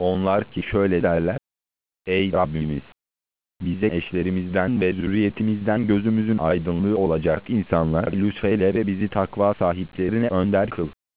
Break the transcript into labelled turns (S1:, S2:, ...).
S1: Onlar ki şöyle derler: Ey Rabbimiz! Bize eşlerimizden ve zürriyetimizden gözümüzün aydınlığı olacak insanlar lütfeyle ve bizi takva sahiplerine önder kıl.